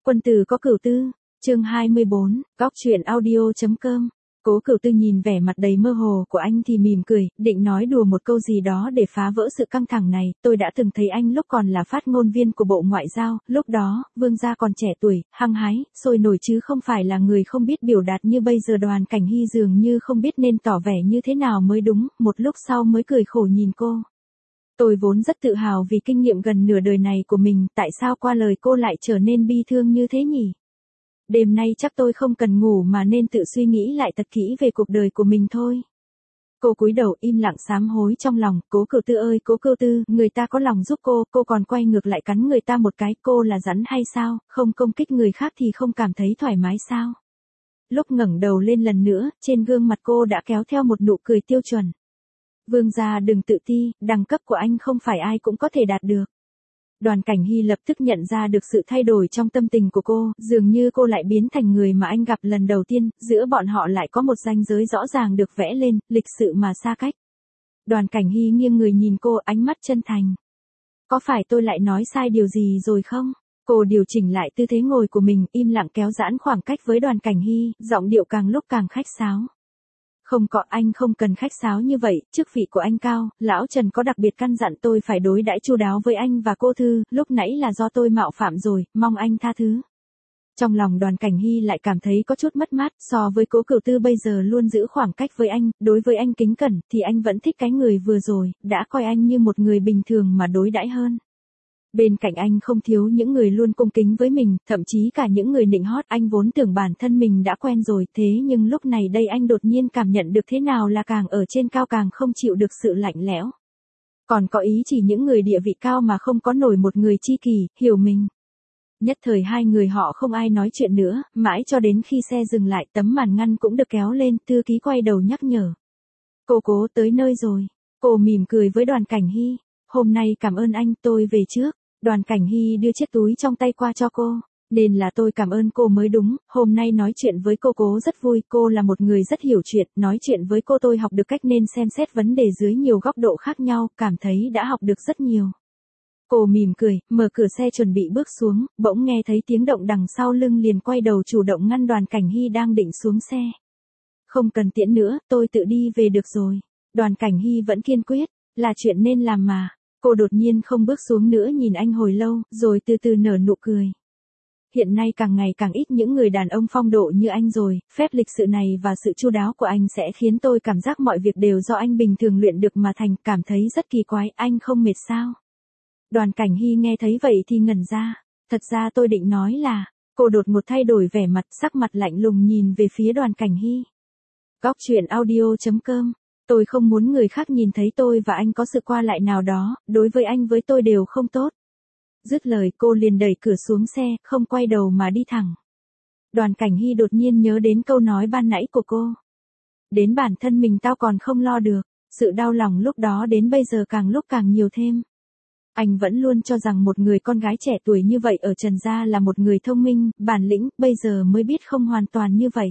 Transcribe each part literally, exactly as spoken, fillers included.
Quân tử có cửu tư, chương hai mươi bốn, góc chuyện audio.com. Cố Cửu Tư nhìn vẻ mặt đầy mơ hồ của anh thì mỉm cười, định nói đùa một câu gì đó để phá vỡ sự căng thẳng này. Tôi đã từng thấy anh lúc còn là phát ngôn viên của Bộ Ngoại giao, lúc đó, Vương gia còn trẻ tuổi, hăng hái, sôi nổi chứ không phải là người không biết biểu đạt như bây giờ. Đoàn Cảnh Hy dường như không biết nên tỏ vẻ như thế nào mới đúng, một lúc sau mới cười khổ nhìn cô. Tôi vốn rất tự hào vì kinh nghiệm gần nửa đời này của mình, tại sao qua lời cô lại trở nên bi thương như thế nhỉ? Đêm nay chắc tôi không cần ngủ mà nên tự suy nghĩ lại thật kỹ về cuộc đời của mình thôi. Cô cúi đầu im lặng sám hối trong lòng. Cố Cửu Tư ơi, Cố Cửu Tư, người ta có lòng giúp cô, cô còn quay ngược lại cắn người ta một cái. Cô là rắn hay sao? Không công kích người khác thì không cảm thấy thoải mái sao? Lúc ngẩng đầu lên lần nữa, trên gương mặt cô đã kéo theo một nụ cười tiêu chuẩn. Vương gia đừng tự ti, đẳng cấp của anh không phải ai cũng có thể đạt được. Đoàn Cảnh Hy lập tức nhận ra được sự thay đổi trong tâm tình của cô, dường như cô lại biến thành người mà anh gặp lần đầu tiên, giữa bọn họ lại có một ranh giới rõ ràng được vẽ lên, lịch sự mà xa cách. Đoàn Cảnh Hy nghiêng người nhìn cô, ánh mắt chân thành. Có phải tôi lại nói sai điều gì rồi không? Cô điều chỉnh lại tư thế ngồi của mình, im lặng kéo giãn khoảng cách với Đoàn Cảnh Hy, giọng điệu càng lúc càng khách sáo. Không có, anh không cần khách sáo như vậy, chức vị của anh cao, lão Trần có đặc biệt căn dặn tôi phải đối đãi chu đáo với anh và cô Thư, lúc nãy là do tôi mạo phạm rồi, mong anh tha thứ. Trong lòng Đoàn Cảnh Hy lại cảm thấy có chút mất mát, so với Cố Cửu Tư bây giờ luôn giữ khoảng cách với anh, đối với anh kính cẩn, thì anh vẫn thích cái người vừa rồi, đã coi anh như một người bình thường mà đối đãi hơn. Bên cạnh anh không thiếu những người luôn cung kính với mình, thậm chí cả những người nịnh hót. Anh vốn tưởng bản thân mình đã quen rồi, thế nhưng lúc này đây anh đột nhiên cảm nhận được thế nào là càng ở trên cao càng không chịu được sự lạnh lẽo. Còn có ý chỉ những người địa vị cao mà không có nổi một người tri kỷ, hiểu mình. Nhất thời hai người họ không ai nói chuyện nữa, mãi cho đến khi xe dừng lại, tấm màn ngăn cũng được kéo lên, thư ký quay đầu nhắc nhở. Cô Cố tới nơi rồi. Cô mỉm cười với Đoàn Cảnh Hy. Hôm nay cảm ơn anh, tôi về trước. Đoàn Cảnh Hy đưa chiếc túi trong tay qua cho cô. Nên là tôi cảm ơn cô mới đúng, hôm nay nói chuyện với cô Cố rất vui, cô là một người rất hiểu chuyện, nói chuyện với cô tôi học được cách nên xem xét vấn đề dưới nhiều góc độ khác nhau, cảm thấy đã học được rất nhiều. Cô mỉm cười, mở cửa xe chuẩn bị bước xuống, bỗng nghe thấy tiếng động đằng sau lưng liền quay đầu chủ động ngăn Đoàn Cảnh Hy đang định xuống xe. Không cần tiễn nữa, tôi tự đi về được rồi. Đoàn Cảnh Hy vẫn kiên quyết, là chuyện nên làm mà. Cô đột nhiên không bước xuống nữa nhìn anh hồi lâu, rồi từ từ nở nụ cười. Hiện nay càng ngày càng ít những người đàn ông phong độ như anh rồi, phép lịch sự này và sự chu đáo của anh sẽ khiến tôi cảm giác mọi việc đều do anh bình thường luyện được mà thành, cảm thấy rất kỳ quái, anh không mệt sao? Đoàn Cảnh Hy nghe thấy vậy thì ngẩn ra, thật ra tôi định nói là, cô đột ngột thay đổi vẻ mặt, sắc mặt lạnh lùng nhìn về phía Đoàn Cảnh Hy. Góc chuyện audio.com. Tôi không muốn người khác nhìn thấy tôi và anh có sự qua lại nào đó, đối với anh với tôi đều không tốt. Dứt lời cô liền đẩy cửa xuống xe, không quay đầu mà đi thẳng. Đoàn Cảnh Hy đột nhiên nhớ đến câu nói ban nãy của cô. Đến bản thân mình tao còn không lo được, sự đau lòng lúc đó đến bây giờ càng lúc càng nhiều thêm. Anh vẫn luôn cho rằng một người con gái trẻ tuổi như vậy ở Trần gia là một người thông minh, bản lĩnh, bây giờ mới biết không hoàn toàn như vậy.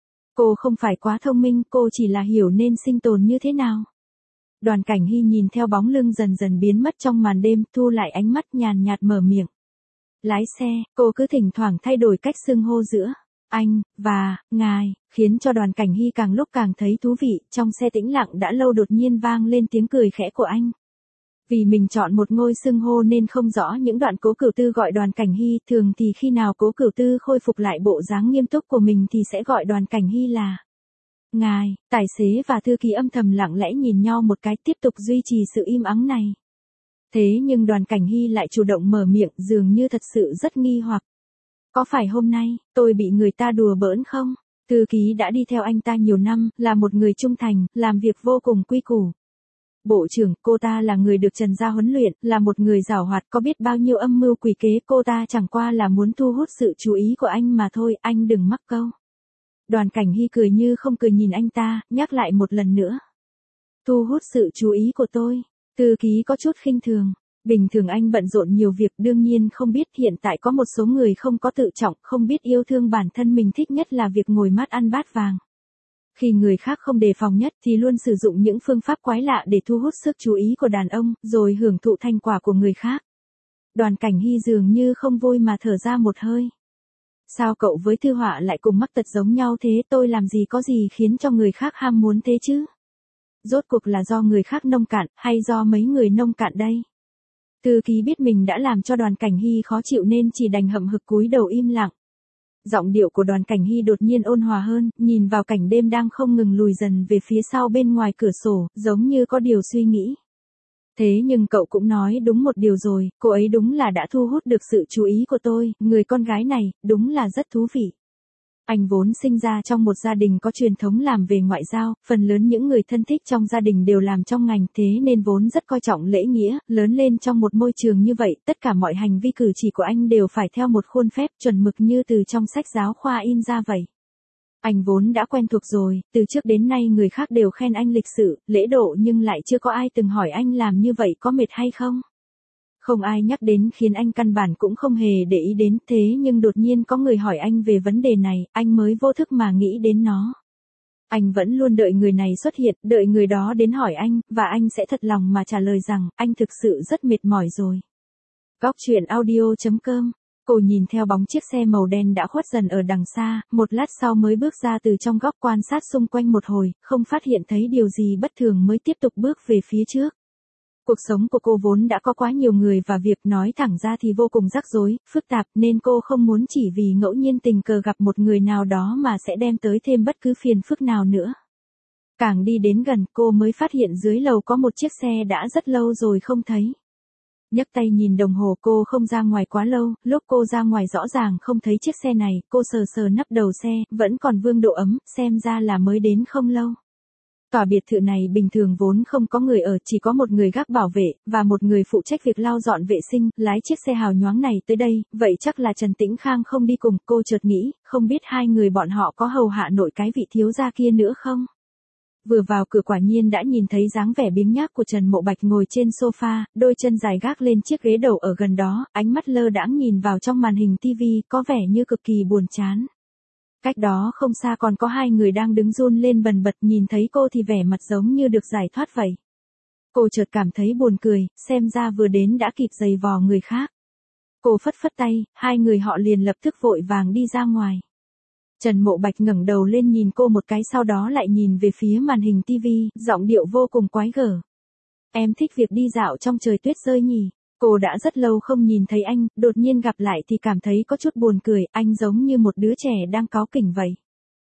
Cô không phải quá thông minh, cô chỉ là hiểu nên sinh tồn như thế nào. Đoàn Cảnh Hy nhìn theo bóng lưng dần dần biến mất trong màn đêm, thu lại ánh mắt nhàn nhạt mở miệng. Lái xe, cô cứ thỉnh thoảng thay đổi cách xưng hô giữa anh và ngài, khiến cho Đoàn Cảnh Hy càng lúc càng thấy thú vị. Trong xe tĩnh lặng đã lâu đột nhiên vang lên tiếng cười khẽ của anh. Vì mình chọn một ngôi xưng hô nên không rõ những đoạn Cố Cửu Tư gọi Đoàn Cảnh Hy, thường thì khi nào Cố Cửu Tư khôi phục lại bộ dáng nghiêm túc của mình thì sẽ gọi Đoàn Cảnh Hy là ngài. Tài xế và thư ký âm thầm lặng lẽ nhìn nhau một cái, tiếp tục duy trì sự im ắng này. Thế nhưng Đoàn Cảnh Hy lại chủ động mở miệng, dường như thật sự rất nghi hoặc. Có phải hôm nay, tôi bị người ta đùa bỡn không? Thư ký đã đi theo anh ta nhiều năm, là một người trung thành, làm việc vô cùng quy củ. Bộ trưởng, cô ta là người được Trần gia huấn luyện, là một người giàu hoạt, có biết bao nhiêu âm mưu quỷ kế, cô ta chẳng qua là muốn thu hút sự chú ý của anh mà thôi, anh đừng mắc câu. Đoàn Cảnh Hy cười như không cười nhìn anh ta, nhắc lại một lần nữa. Thu hút sự chú ý của tôi. Thư ký có chút khinh thường. Bình thường anh bận rộn nhiều việc, đương nhiên không biết hiện tại có một số người không có tự trọng, không biết yêu thương bản thân mình, thích nhất là việc ngồi mát ăn bát vàng. Khi người khác không đề phòng nhất thì luôn sử dụng những phương pháp quái lạ để thu hút sức chú ý của đàn ông, rồi hưởng thụ thành quả của người khác. Đoàn Cảnh Hy dường như không vui mà thở ra một hơi. Sao cậu với Thư Họa lại cùng mắc tật giống nhau thế, tôi làm gì có gì khiến cho người khác ham muốn thế chứ? Rốt cuộc là do người khác nông cạn, hay do mấy người nông cạn đây? Thư ký biết mình đã làm cho Đoàn Cảnh Hy khó chịu nên chỉ đành hậm hực cúi đầu im lặng. Giọng điệu của Đoàn Cảnh Hy đột nhiên ôn hòa hơn, nhìn vào cảnh đêm đang không ngừng lùi dần về phía sau bên ngoài cửa sổ, giống như có điều suy nghĩ. Thế nhưng cậu cũng nói đúng một điều rồi, cô ấy đúng là đã thu hút được sự chú ý của tôi, người con gái này, đúng là rất thú vị. Anh vốn sinh ra trong một gia đình có truyền thống làm về ngoại giao, phần lớn những người thân thích trong gia đình đều làm trong ngành thế nên vốn rất coi trọng lễ nghĩa, lớn lên trong một môi trường như vậy, tất cả mọi hành vi cử chỉ của anh đều phải theo một khuôn phép chuẩn mực như từ trong sách giáo khoa in ra vậy. Anh vốn đã quen thuộc rồi, từ trước đến nay người khác đều khen anh lịch sự, lễ độ nhưng lại chưa có ai từng hỏi anh làm như vậy có mệt hay không. Không ai nhắc đến khiến anh căn bản cũng không hề để ý đến, thế nhưng đột nhiên có người hỏi anh về vấn đề này, anh mới vô thức mà nghĩ đến nó. Anh vẫn luôn đợi người này xuất hiện, đợi người đó đến hỏi anh, và anh sẽ thật lòng mà trả lời rằng, anh thực sự rất mệt mỏi rồi. Góc truyện audio chấm com. Cô nhìn theo bóng chiếc xe màu đen đã khuất dần ở đằng xa, một lát sau mới bước ra từ trong góc quan sát xung quanh một hồi, không phát hiện thấy điều gì bất thường mới tiếp tục bước về phía trước. Cuộc sống của cô vốn đã có quá nhiều người và việc nói thẳng ra thì vô cùng rắc rối, phức tạp nên cô không muốn chỉ vì ngẫu nhiên tình cờ gặp một người nào đó mà sẽ đem tới thêm bất cứ phiền phức nào nữa. Càng đi đến gần cô mới phát hiện dưới lầu có một chiếc xe đã rất lâu rồi không thấy. Nhấc tay nhìn đồng hồ cô không ra ngoài quá lâu, lúc cô ra ngoài rõ ràng không thấy chiếc xe này, cô sờ sờ nắp đầu xe, vẫn còn vương độ ấm, xem ra là mới đến không lâu. Tòa biệt thự này bình thường vốn không có người ở, chỉ có một người gác bảo vệ, và một người phụ trách việc lau dọn vệ sinh, lái chiếc xe hào nhoáng này tới đây, vậy chắc là Trần Tĩnh Khang không đi cùng, cô chợt nghĩ, không biết hai người bọn họ có hầu hạ nổi cái vị thiếu gia kia nữa không? Vừa vào cửa quả nhiên đã nhìn thấy dáng vẻ biếng nhác của Trần Mộ Bạch ngồi trên sofa, đôi chân dài gác lên chiếc ghế đầu ở gần đó, ánh mắt lơ đãng nhìn vào trong màn hình tivi, có vẻ như cực kỳ buồn chán. Cách đó không xa còn có hai người đang đứng run lên bần bật, nhìn thấy cô thì vẻ mặt giống như được giải thoát vậy. Cô chợt cảm thấy buồn cười, xem ra vừa đến đã kịp giày vò người khác. Cô phất phất tay, hai người họ liền lập tức vội vàng đi ra ngoài. Trần Mộ Bạch ngẩng đầu lên nhìn cô một cái, sau đó lại nhìn về phía màn hình tivi, giọng điệu vô cùng quái gở. Em thích việc đi dạo trong trời tuyết rơi nhỉ? Cô đã rất lâu không nhìn thấy anh, đột nhiên gặp lại thì cảm thấy có chút buồn cười, anh giống như một đứa trẻ đang cáu kỉnh vậy.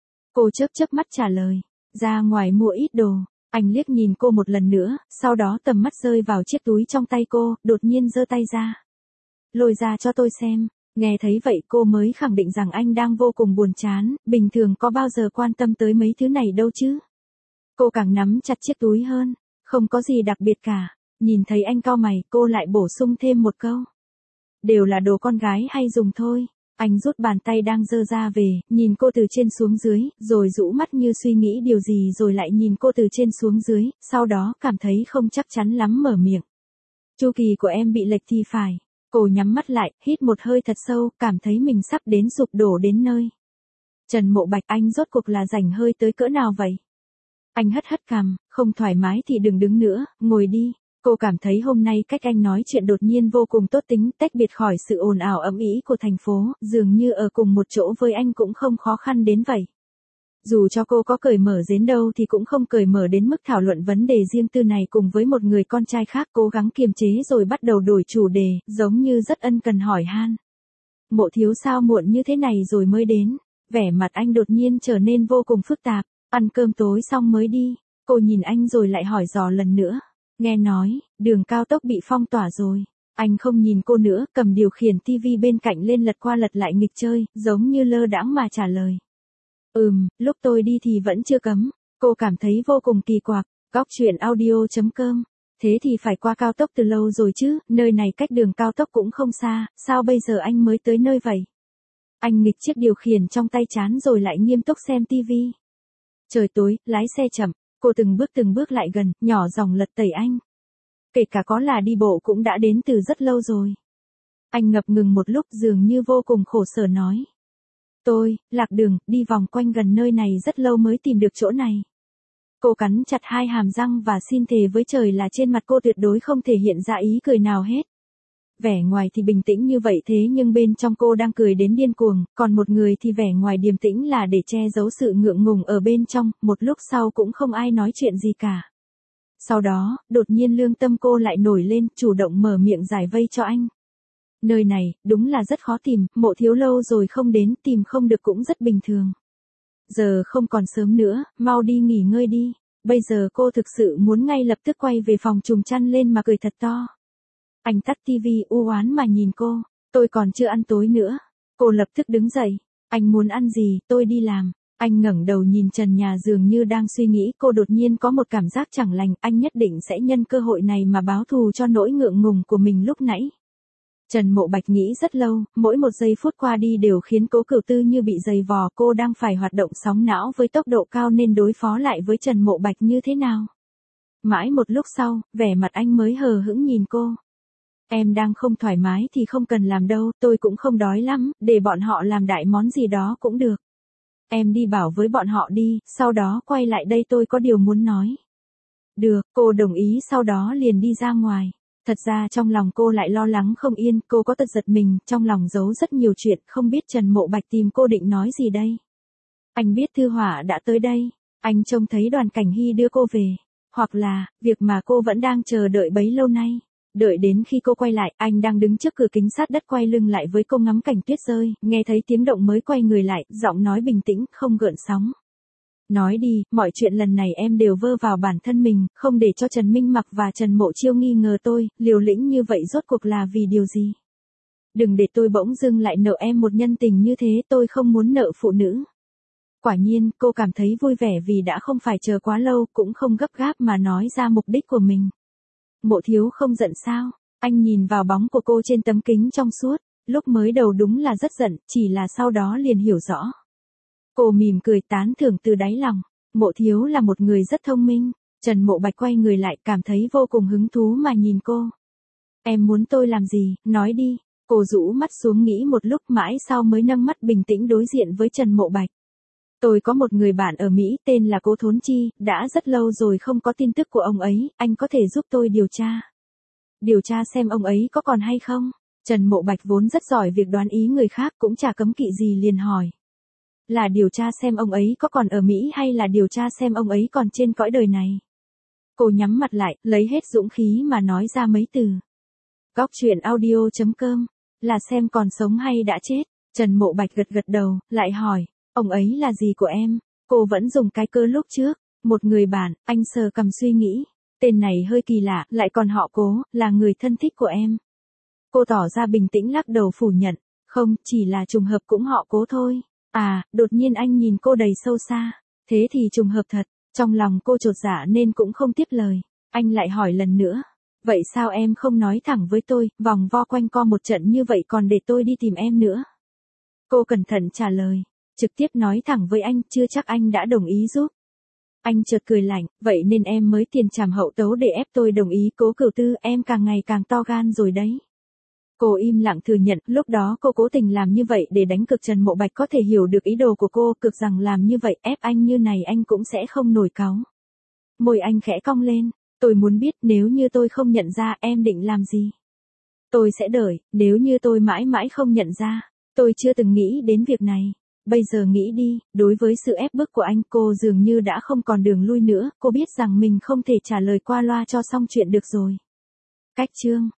Cô chớp chớp mắt trả lời, ra ngoài mua ít đồ. Anh liếc nhìn cô một lần nữa, sau đó tầm mắt rơi vào chiếc túi trong tay cô, đột nhiên giơ tay ra. Lôi ra cho tôi xem. Nghe thấy vậy cô mới khẳng định rằng anh đang vô cùng buồn chán, bình thường có bao giờ quan tâm tới mấy thứ này đâu chứ. Cô càng nắm chặt chiếc túi hơn, không có gì đặc biệt cả. Nhìn thấy anh cau mày, cô lại bổ sung thêm một câu. Đều là đồ con gái hay dùng thôi. Anh rút bàn tay đang giơ ra về, nhìn cô từ trên xuống dưới, rồi rũ mắt như suy nghĩ điều gì rồi lại nhìn cô từ trên xuống dưới, sau đó cảm thấy không chắc chắn lắm mở miệng. Chu kỳ của em bị lệch thì phải. Cô nhắm mắt lại, hít một hơi thật sâu, cảm thấy mình sắp đến sụp đổ đến nơi. Trần Mộ Bạch, anh rốt cuộc là rảnh hơi tới cỡ nào vậy? Anh hất hất cằm, không thoải mái thì đừng đứng nữa, ngồi đi. Cô cảm thấy hôm nay cách anh nói chuyện đột nhiên vô cùng tốt tính, tách biệt khỏi sự ồn ào ầm ĩ của thành phố, dường như ở cùng một chỗ với anh cũng không khó khăn đến vậy. Dù cho cô có cởi mở đến đâu thì cũng không cởi mở đến mức thảo luận vấn đề riêng tư này cùng với một người con trai khác, cố gắng kiềm chế rồi bắt đầu đổi chủ đề, giống như rất ân cần hỏi han. Mộ thiếu sao muộn như thế này rồi mới đến? Vẻ mặt anh đột nhiên trở nên vô cùng phức tạp, ăn cơm tối xong mới đi. Cô nhìn anh rồi lại hỏi dò lần nữa. Nghe nói, đường cao tốc bị phong tỏa rồi. Anh không nhìn cô nữa, cầm điều khiển tivi bên cạnh lên lật qua lật lại nghịch chơi, giống như lơ đãng mà trả lời. Ừm, lúc tôi đi thì vẫn chưa cấm. Cô cảm thấy vô cùng kỳ quặc. Góc truyện audio chấm com. Thế thì phải qua cao tốc từ lâu rồi chứ, nơi này cách đường cao tốc cũng không xa, sao bây giờ anh mới tới nơi vậy? Anh nghịch chiếc điều khiển trong tay chán rồi lại nghiêm túc xem tivi. Trời tối, lái xe chậm, cô từng bước từng bước lại gần, nhỏ giọng lật tẩy anh. Kể cả có là đi bộ cũng đã đến từ rất lâu rồi. Anh ngập ngừng một lúc dường như vô cùng khổ sở nói. Tôi, lạc đường, đi vòng quanh gần nơi này rất lâu mới tìm được chỗ này. Cô cắn chặt hai hàm răng và xin thề với trời là trên mặt cô tuyệt đối không thể hiện ra ý cười nào hết. vẻ ngoài thì bình tĩnh như vậy thế nhưng bên trong cô đang cười đến điên cuồng, còn một người thì vẻ ngoài điềm tĩnh là để che giấu sự ngượng ngùng ở bên trong, một lúc sau cũng không ai nói chuyện gì cả. Sau đó, đột nhiên lương tâm cô lại nổi lên, chủ động mở miệng giải vây cho anh. Nơi này, đúng là rất khó tìm, Mộ Thiếu lâu rồi không đến, tìm không được cũng rất bình thường. Giờ không còn sớm nữa, mau đi nghỉ ngơi đi. Bây giờ cô thực sự muốn ngay lập tức quay về phòng trùm chăn lên mà cười thật to. Anh tắt tivi u oán mà nhìn cô, tôi còn chưa ăn tối nữa. Cô lập tức đứng dậy, anh muốn ăn gì, tôi đi làm. Anh ngẩng đầu nhìn trần nhà dường như đang suy nghĩ, cô đột nhiên có một cảm giác chẳng lành, anh nhất định sẽ nhân cơ hội này mà báo thù cho nỗi ngượng ngùng của mình lúc nãy. Trần Mộ Bạch nghĩ rất lâu, mỗi một giây phút qua đi đều khiến Cố Cửu Tư như bị giày vò, cô đang phải hoạt động sóng não với tốc độ cao nên đối phó lại với Trần Mộ Bạch như thế nào. Mãi một lúc sau, vẻ mặt anh mới hờ hững nhìn cô. Em đang không thoải mái thì không cần làm đâu, tôi cũng không đói lắm, để bọn họ làm đại món gì đó cũng được. Em đi bảo với bọn họ đi, sau đó quay lại đây tôi có điều muốn nói. Được, cô đồng ý sau đó liền đi ra ngoài. Thật ra trong lòng cô lại lo lắng không yên, cô có tật giật mình, trong lòng giấu rất nhiều chuyện, không biết Trần Mộ Bạch tìm cô định nói gì đây. Anh biết Thư Hỏa đã tới đây, anh trông thấy Đoàn Cảnh Hy đưa cô về, hoặc là, việc mà cô vẫn đang chờ đợi bấy lâu nay. Đợi đến khi cô quay lại, anh đang đứng trước cửa kính sát đất quay lưng lại với cô ngắm cảnh tuyết rơi, nghe thấy tiếng động mới quay người lại, giọng nói bình tĩnh, không gợn sóng. Nói đi, mọi chuyện lần này em đều vơ vào bản thân mình, không để cho Trần Minh Mặc và Trần Mộ Chiêu nghi ngờ tôi, liều lĩnh như vậy rốt cuộc là vì điều gì? Đừng để tôi bỗng dưng lại nợ em một nhân tình như thế, tôi không muốn nợ phụ nữ. Quả nhiên, cô cảm thấy vui vẻ vì đã không phải chờ quá lâu, cũng không gấp gáp mà nói ra mục đích của mình. Mộ Thiếu không giận sao? Anh nhìn vào bóng của cô trên tấm kính trong suốt, lúc mới đầu đúng là rất giận, chỉ là sau đó liền hiểu rõ. Cô mỉm cười tán thưởng từ đáy lòng, Mộ Thiếu là một người rất thông minh. Trần Mộ Bạch quay người lại, cảm thấy vô cùng hứng thú mà nhìn cô. Em muốn tôi làm gì, nói đi. Cô rũ mắt xuống nghĩ một lúc mãi sau mới nâng mắt bình tĩnh đối diện với Trần Mộ Bạch. Tôi có một người bạn ở Mỹ tên là Cố Thốn Chi, đã rất lâu rồi không có tin tức của ông ấy, anh có thể giúp tôi điều tra. Điều tra xem ông ấy có còn hay không? Trần Mộ Bạch vốn rất giỏi việc đoán ý người khác, cũng chả cấm kỵ gì liền hỏi. Là điều tra xem ông ấy có còn ở Mỹ hay là điều tra xem ông ấy còn trên cõi đời này? Cô nhắm mặt lại, lấy hết dũng khí mà nói ra mấy từ. Góc truyện audio chấm com, là xem còn sống hay đã chết? Trần Mộ Bạch gật gật đầu, lại hỏi, ông ấy là gì của em? Cô vẫn dùng cái cơ lúc trước, một người bạn, anh sờ cầm suy nghĩ. Tên này hơi kỳ lạ, lại còn họ Cố, là người thân thích của em. Cô tỏ ra bình tĩnh lắc đầu phủ nhận, không, chỉ là trùng hợp cũng họ Cố thôi. À, đột nhiên anh nhìn cô đầy sâu xa, thế thì trùng hợp thật, trong lòng cô chột dạ nên cũng không tiếp lời. Anh lại hỏi lần nữa, vậy sao em không nói thẳng với tôi, vòng vo quanh co một trận như vậy còn để tôi đi tìm em nữa? Cô cẩn thận trả lời, trực tiếp nói thẳng với anh, chưa chắc anh đã đồng ý giúp. Anh chợt cười lạnh, vậy nên em mới tiền trảm hậu tấu để ép tôi đồng ý. Cố Cửu Tư, em càng ngày càng to gan rồi đấy. Cô im lặng thừa nhận, lúc đó cô cố tình làm như vậy để đánh cực Trần Mộ Bạch có thể hiểu được ý đồ của cô, cực rằng làm như vậy ép anh như này anh cũng sẽ không nổi cáu. Môi anh khẽ cong lên, tôi muốn biết nếu như tôi không nhận ra em định làm gì. Tôi sẽ đợi, nếu như tôi mãi mãi không nhận ra, tôi chưa từng nghĩ đến việc này. Bây giờ nghĩ đi, đối với sự ép bức của anh cô dường như đã không còn đường lui nữa, cô biết rằng mình không thể trả lời qua loa cho xong chuyện được rồi. Cách chương